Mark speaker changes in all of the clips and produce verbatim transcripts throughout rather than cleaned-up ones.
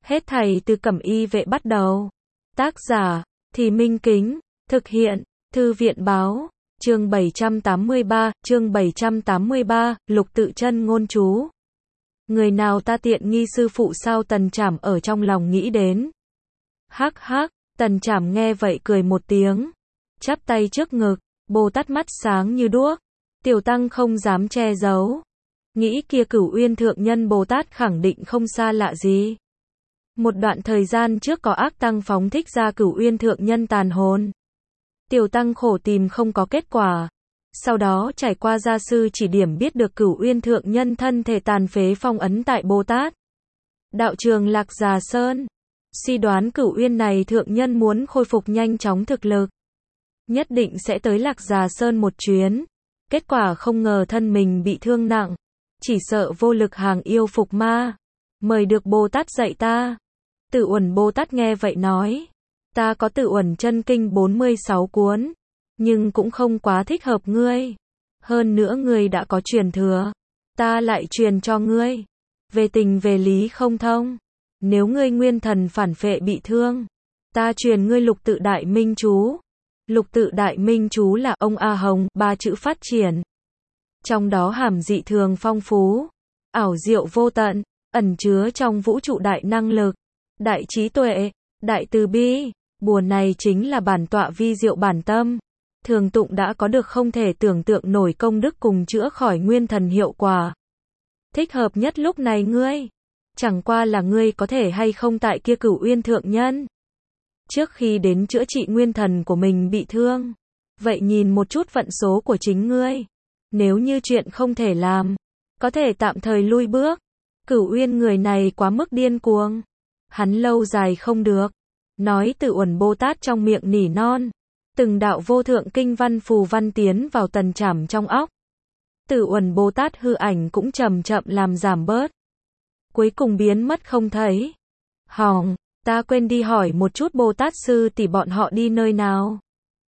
Speaker 1: Hết thảy từ Cẩm Y Vệ bắt đầu. Tác giả, Thì Minh Kính, thực hiện, Thư viện báo, chương bảy trăm tám mươi ba, chương bảy trăm tám mươi ba, Lục Tự Chân ngôn chú. Người nào ta tiện nghi sư phụ sao? Tần Trảm ở trong lòng nghĩ đến. Hắc hắc, Tần Trảm nghe vậy cười một tiếng, chắp tay trước ngực, Bồ Tát mắt sáng như đuốc. Tiểu tăng không dám che giấu, nghĩ kia Cửu Uyên thượng nhân Bồ Tát khẳng định không xa lạ gì. Một đoạn thời gian trước có ác tăng phóng thích ra Cửu Uyên thượng nhân tàn hồn. Tiểu tăng khổ tìm không có kết quả. Sau đó trải qua gia sư chỉ điểm biết được Cửu Uyên thượng nhân thân thể tàn phế phong ấn tại Bồ Tát đạo trường Lạc Già Sơn. Suy đoán Cửu Uyên này thượng nhân muốn khôi phục nhanh chóng thực lực, nhất định sẽ tới Lạc Già Sơn một chuyến. Kết quả không ngờ thân mình bị thương nặng, chỉ sợ vô lực hàng yêu phục ma. Mời được Bồ Tát dạy ta. Tự Uẩn Bồ Tát nghe vậy nói, ta có Tự Uẩn chân kinh bốn mươi sáu cuốn, nhưng cũng không quá thích hợp ngươi. Hơn nữa ngươi đã có truyền thừa, ta lại truyền cho ngươi. Về tình về lý không thông. Nếu ngươi nguyên thần phản phệ bị thương, ta truyền ngươi Lục Tự Đại Minh Chú. Lục Tự Đại Minh Chú là ông A Hồng, ba chữ phát triển. Trong đó hàm dị thường phong phú, ảo diệu vô tận, ẩn chứa trong vũ trụ đại năng lực, đại trí tuệ, đại từ bi. Bùa này chính là bản tọa vi diệu bản tâm. Thường tụng đã có được không thể tưởng tượng nổi công đức cùng chữa khỏi nguyên thần hiệu quả. Thích hợp nhất lúc này ngươi. Chẳng qua là ngươi có thể hay không tại kia Cửu Uyên thượng nhân. Trước khi đến chữa trị nguyên thần của mình bị thương, vậy nhìn một chút vận số của chính ngươi. Nếu như chuyện không thể làm, có thể tạm thời lui bước. Cửu Uyên người này quá mức điên cuồng, hắn lâu dài không được. Nói Tự Uẩn Bồ Tát trong miệng nỉ non, từng đạo vô thượng kinh văn phù văn tiến vào Tần Trảm trong óc. Tự Uẩn Bồ Tát hư ảnh cũng chậm chậm làm giảm bớt, cuối cùng biến mất không thấy. Hỏng, ta quên đi hỏi một chút Bồ Tát sư tỷ bọn họ đi nơi nào.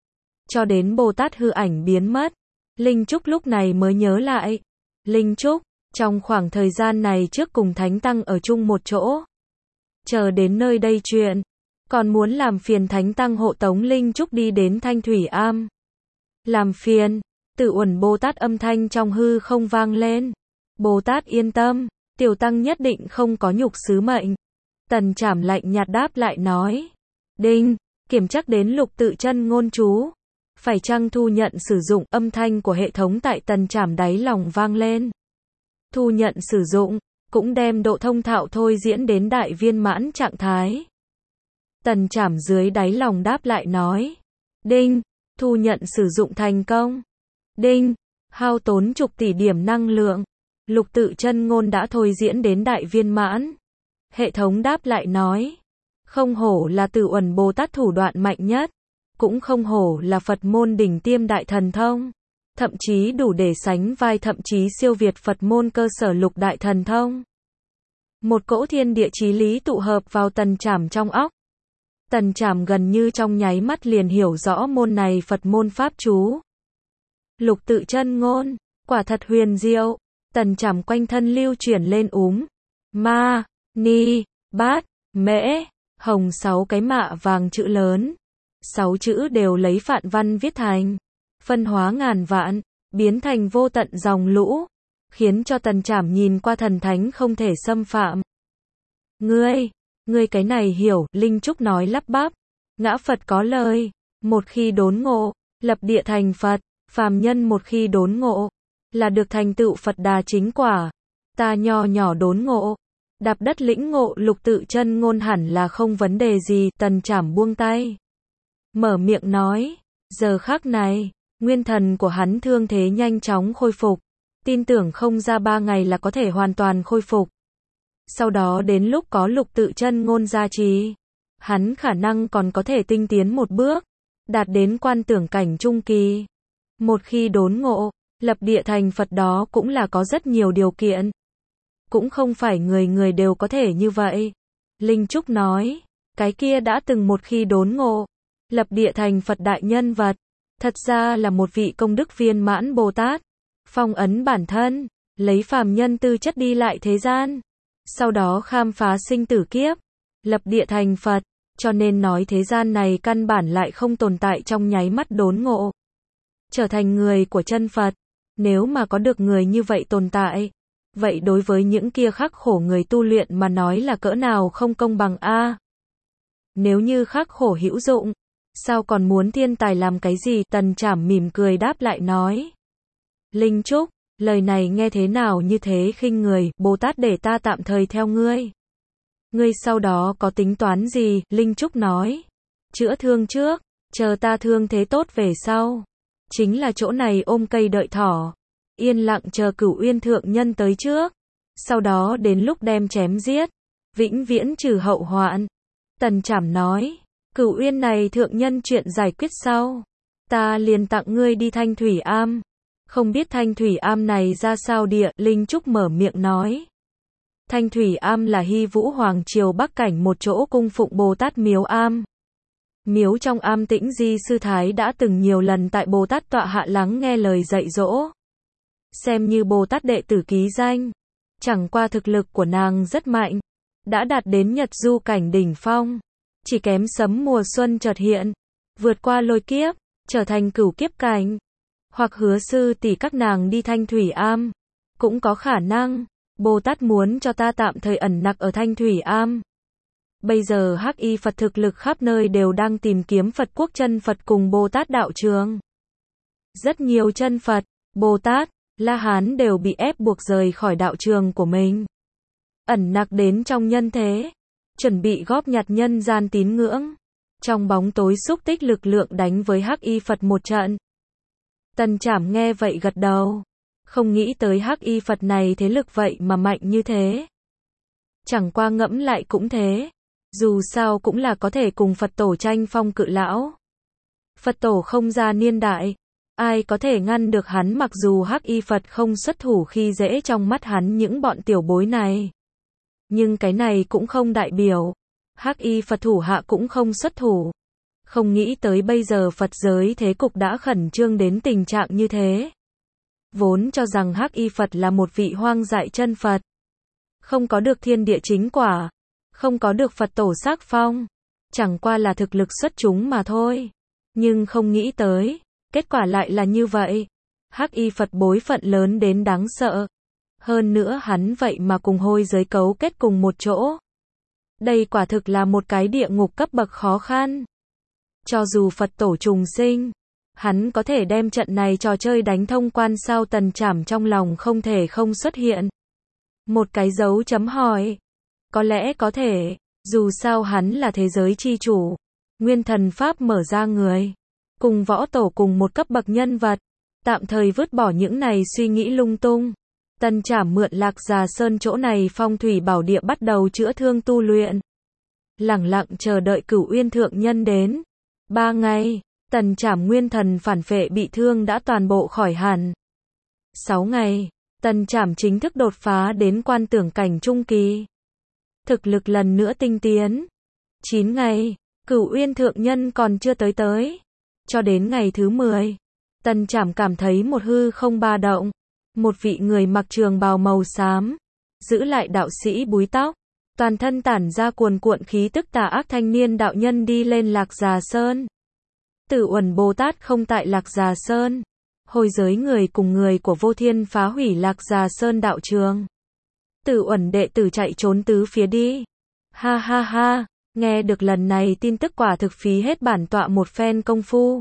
Speaker 1: Cho đến Bồ Tát hư ảnh biến mất, Linh Trúc lúc này mới nhớ lại. Linh Trúc, trong khoảng thời gian này trước cùng Thánh Tăng ở chung một chỗ. Chờ đến nơi đây chuyện, còn muốn làm phiền Thánh Tăng hộ tống Linh Trúc đi đến Thanh Thủy Am. Làm phiền, Tự Uẩn Bồ Tát âm thanh trong hư không vang lên. Bồ Tát yên tâm, Tiểu Tăng nhất định không có nhục sứ mệnh. Tần Trảm lạnh nhạt đáp lại nói. Đinh, kiểm chắc đến Lục Tự Chân ngôn chú. Phải chăng thu nhận sử dụng? Âm thanh của hệ thống tại Tần Trảm đáy lòng vang lên. Thu nhận sử dụng, cũng đem độ thông thạo thôi diễn đến đại viên mãn trạng thái. Tần Trảm dưới đáy lòng đáp lại nói. Đinh, thu nhận sử dụng thành công. Đinh, hao tốn chục tỷ điểm năng lượng. Lục Tự Chân ngôn đã thôi diễn đến đại viên mãn. Hệ thống đáp lại nói. Không hổ là Tự Uẩn Bồ Tát thủ đoạn mạnh nhất. Cũng không hổ là Phật môn đỉnh tiêm đại thần thông. Thậm chí đủ để sánh vai, thậm chí siêu việt Phật môn cơ sở lục đại thần thông. Một cỗ thiên địa chí lý tụ hợp vào Tần Trảm trong óc. Tần Trảm gần như trong nháy mắt liền hiểu rõ môn này Phật môn pháp chú. Lục Tự Chân ngôn, quả thật huyền diệu. Tần Trảm quanh thân lưu chuyển lên úm, ma, ni, bát, mễ, hồng sáu cái mạ vàng chữ lớn. Sáu chữ đều lấy phạn văn viết thành, phân hóa ngàn vạn, biến thành vô tận dòng lũ, khiến cho Tần Trảm nhìn qua thần thánh không thể xâm phạm. Ngươi, ngươi cái này hiểu, Linh Trúc nói lắp bắp. Ngã Phật có lời, một khi đốn ngộ, lập địa thành Phật. Phàm nhân một khi đốn ngộ, là được thành tựu Phật đà chính quả. Ta nho nhỏ đốn ngộ, đạp đất lĩnh ngộ Lục Tự Chân ngôn hẳn là không vấn đề gì. Tần Trảm buông tay, mở miệng nói. Giờ khắc này, nguyên thần của hắn thương thế nhanh chóng khôi phục. Tin tưởng không ra ba ngày là có thể hoàn toàn khôi phục. Sau đó đến lúc có Lục Tự Chân ngôn gia trì, hắn khả năng còn có thể tinh tiến một bước, đạt đến quan tưởng cảnh trung kỳ. Một khi đốn ngộ, lập địa thành Phật đó cũng là có rất nhiều điều kiện. Cũng không phải người người đều có thể như vậy. Linh Trúc nói, cái kia đã từng một khi đốn ngộ, lập địa thành Phật đại nhân vật, thật ra là một vị công đức viên mãn Bồ Tát, phong ấn bản thân, lấy phàm nhân tư chất đi lại thế gian, sau đó khám phá sinh tử kiếp, lập địa thành Phật, cho nên nói thế gian này căn bản lại không tồn tại trong nháy mắt đốn ngộ, trở thành người của chân Phật. Nếu mà có được người như vậy tồn tại, vậy đối với những kia khắc khổ người tu luyện mà nói là cỡ nào không công bằng a. Nếu như khắc khổ hữu dụng, sao còn muốn thiên tài làm cái gì? Tần Trảm mỉm cười đáp lại nói. Linh Trúc, lời này nghe thế nào như thế khinh người, Bồ Tát để ta tạm thời theo ngươi. Ngươi sau đó có tính toán gì? Linh Trúc nói. Chữa thương trước, chờ ta thương thế tốt về sau. Chính là chỗ này ôm cây đợi thỏ. Yên lặng chờ Cửu Uyên thượng nhân tới trước. Sau đó đến lúc đem chém giết. Vĩnh viễn trừ hậu hoạn. Tần Trảm nói. Cửu Uyên này thượng nhân chuyện giải quyết sau. Ta liền tặng ngươi đi Thanh Thủy Am. Không biết Thanh Thủy Am này ra sao địa, Linh Trúc mở miệng nói. Thanh Thủy Am là Hy Vũ Hoàng Triều Bắc Cảnh một chỗ cung phụng Bồ Tát miếu am. Miếu trong am Tĩnh Di Sư Thái đã từng nhiều lần tại Bồ Tát tọa hạ lắng nghe lời dạy dỗ. Xem như Bồ Tát đệ tử ký danh. Chẳng qua thực lực của nàng rất mạnh. Đã đạt đến Nhật Du cảnh đỉnh phong. Chỉ kém sấm mùa xuân chợt hiện. Vượt qua lôi kiếp, trở thành cửu kiếp cảnh. Hoặc hứa sư tỷ các nàng đi Thanh Thủy Am. Cũng có khả năng. Bồ Tát muốn cho ta tạm thời ẩn nặc ở Thanh Thủy Am. Bây giờ Hắc Y Phật thực lực khắp nơi đều đang tìm kiếm Phật quốc chân Phật cùng Bồ Tát đạo trường. Rất nhiều chân Phật, Bồ Tát, La Hán đều bị ép buộc rời khỏi đạo trường của mình. Ẩn nặc đến trong nhân thế. Chuẩn bị góp nhặt nhân gian tín ngưỡng. Trong bóng tối xúc tích lực lượng đánh với Hắc Y Phật một trận. Tần Trảm nghe vậy gật đầu. Không nghĩ tới Hắc Y Phật này thế lực vậy mà mạnh như thế. Chẳng qua ngẫm lại cũng thế. Dù sao cũng là có thể cùng Phật tổ tranh phong cự lão. Phật tổ không ra niên đại. Ai có thể ngăn được hắn mặc dù Hắc Y Phật không xuất thủ khi dễ trong mắt hắn những bọn tiểu bối này. Nhưng cái này cũng không đại biểu. Hắc Y Phật thủ hạ cũng không xuất thủ. Không nghĩ tới bây giờ Phật giới thế cục đã khẩn trương đến tình trạng như thế. Vốn cho rằng Hắc Y Phật là một vị hoang dại chân Phật. Không có được thiên địa chính quả. Không có được Phật tổ sắc phong. Chẳng qua là thực lực xuất chúng mà thôi. Nhưng không nghĩ tới. Kết quả lại là như vậy. Hắc Y Phật bối phận lớn đến đáng sợ. Hơn nữa hắn vậy mà cùng hôi giới cấu kết cùng một chỗ. Đây quả thực là một cái địa ngục cấp bậc khó khăn. Cho dù Phật tổ trùng sinh. Hắn có thể đem trận này trò chơi đánh thông quan sao? Tần Trảm trong lòng không thể không xuất hiện. Một cái dấu chấm hỏi. Có lẽ có thể. Dù sao hắn là thế giới chi chủ. Nguyên thần Pháp mở ra người. Cùng võ tổ cùng một cấp bậc nhân vật. Tạm thời vứt bỏ những này suy nghĩ lung tung. Tần Trảm mượn Lạc Già Sơn chỗ này phong thủy bảo địa bắt đầu chữa thương tu luyện. Lẳng lặng chờ đợi Cửu Uyên thượng nhân đến. Ba ngày, Tần Trảm nguyên thần phản phệ bị thương đã toàn bộ khỏi hẳn. Sáu ngày, Tần Trảm chính thức đột phá đến quan tưởng cảnh trung kỳ. Thực lực lần nữa tinh tiến. Chín ngày, Cửu Uyên thượng nhân còn chưa tới tới. Cho đến ngày thứ mười, Tần Trảm cảm thấy một hư không ba động. Một vị người mặc trường bào màu xám, giữ lại đạo sĩ búi tóc, toàn thân tản ra cuồn cuộn khí tức tà ác thanh niên đạo nhân đi lên Lạc Già Sơn. Tử Uẩn Bồ Tát không tại Lạc Già Sơn. Hồi giới người cùng người của Vô Thiên phá hủy Lạc Già Sơn đạo trường. Tử Uẩn đệ tử chạy trốn tứ phía đi. Ha ha ha, nghe được lần này tin tức quả thực phí hết bản tọa một phen công phu.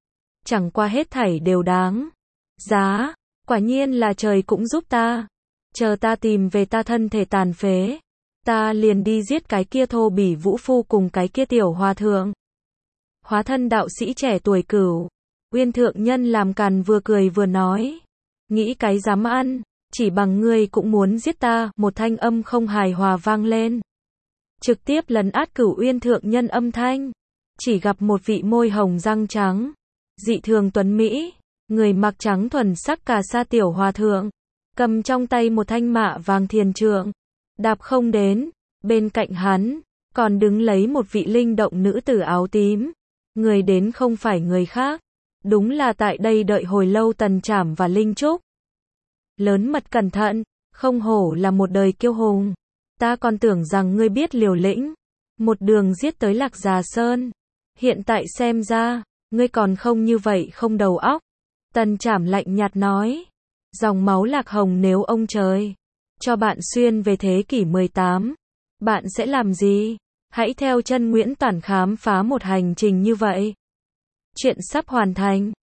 Speaker 1: Chẳng qua hết thảy đều đáng giá. Quả nhiên là trời cũng giúp ta. Chờ ta tìm về ta thân thể tàn phế. Ta liền đi giết cái kia thô bỉ vũ phu cùng cái kia tiểu hòa thượng. Hóa thân đạo sĩ trẻ tuổi Cửu Uyên thượng nhân làm càn vừa cười vừa nói. Nghĩ cái dám ăn. Chỉ bằng ngươi cũng muốn giết ta. Một thanh âm không hài hòa vang lên. Trực tiếp lấn át Cửu Uyên thượng nhân âm thanh. Chỉ gặp một vị môi hồng răng trắng. Dị thường tuấn Mỹ. Người mặc trắng thuần sắc cà sa tiểu hòa thượng. Cầm trong tay một thanh mạ vàng thiền trượng. Đạp không đến. Bên cạnh hắn. Còn đứng lấy một vị linh động nữ tử áo tím. Người đến không phải người khác. Đúng là tại đây đợi hồi lâu Tần Trảm và Linh Trúc. Lớn mật cẩn thận. Không hổ là một đời kiêu hùng. Ta còn tưởng rằng ngươi biết liều lĩnh. một đường giết tới Lạc Già Sơn. Hiện tại xem ra, ngươi còn không như vậy không đầu óc. Tần Trảm lạnh nhạt nói. Dòng máu Lạc Hồng nếu ông trời cho bạn xuyên về thế kỷ mười tám, bạn sẽ làm gì? Hãy theo chân Nguyễn Toản khám phá một hành trình như vậy. Chuyện sắp hoàn thành.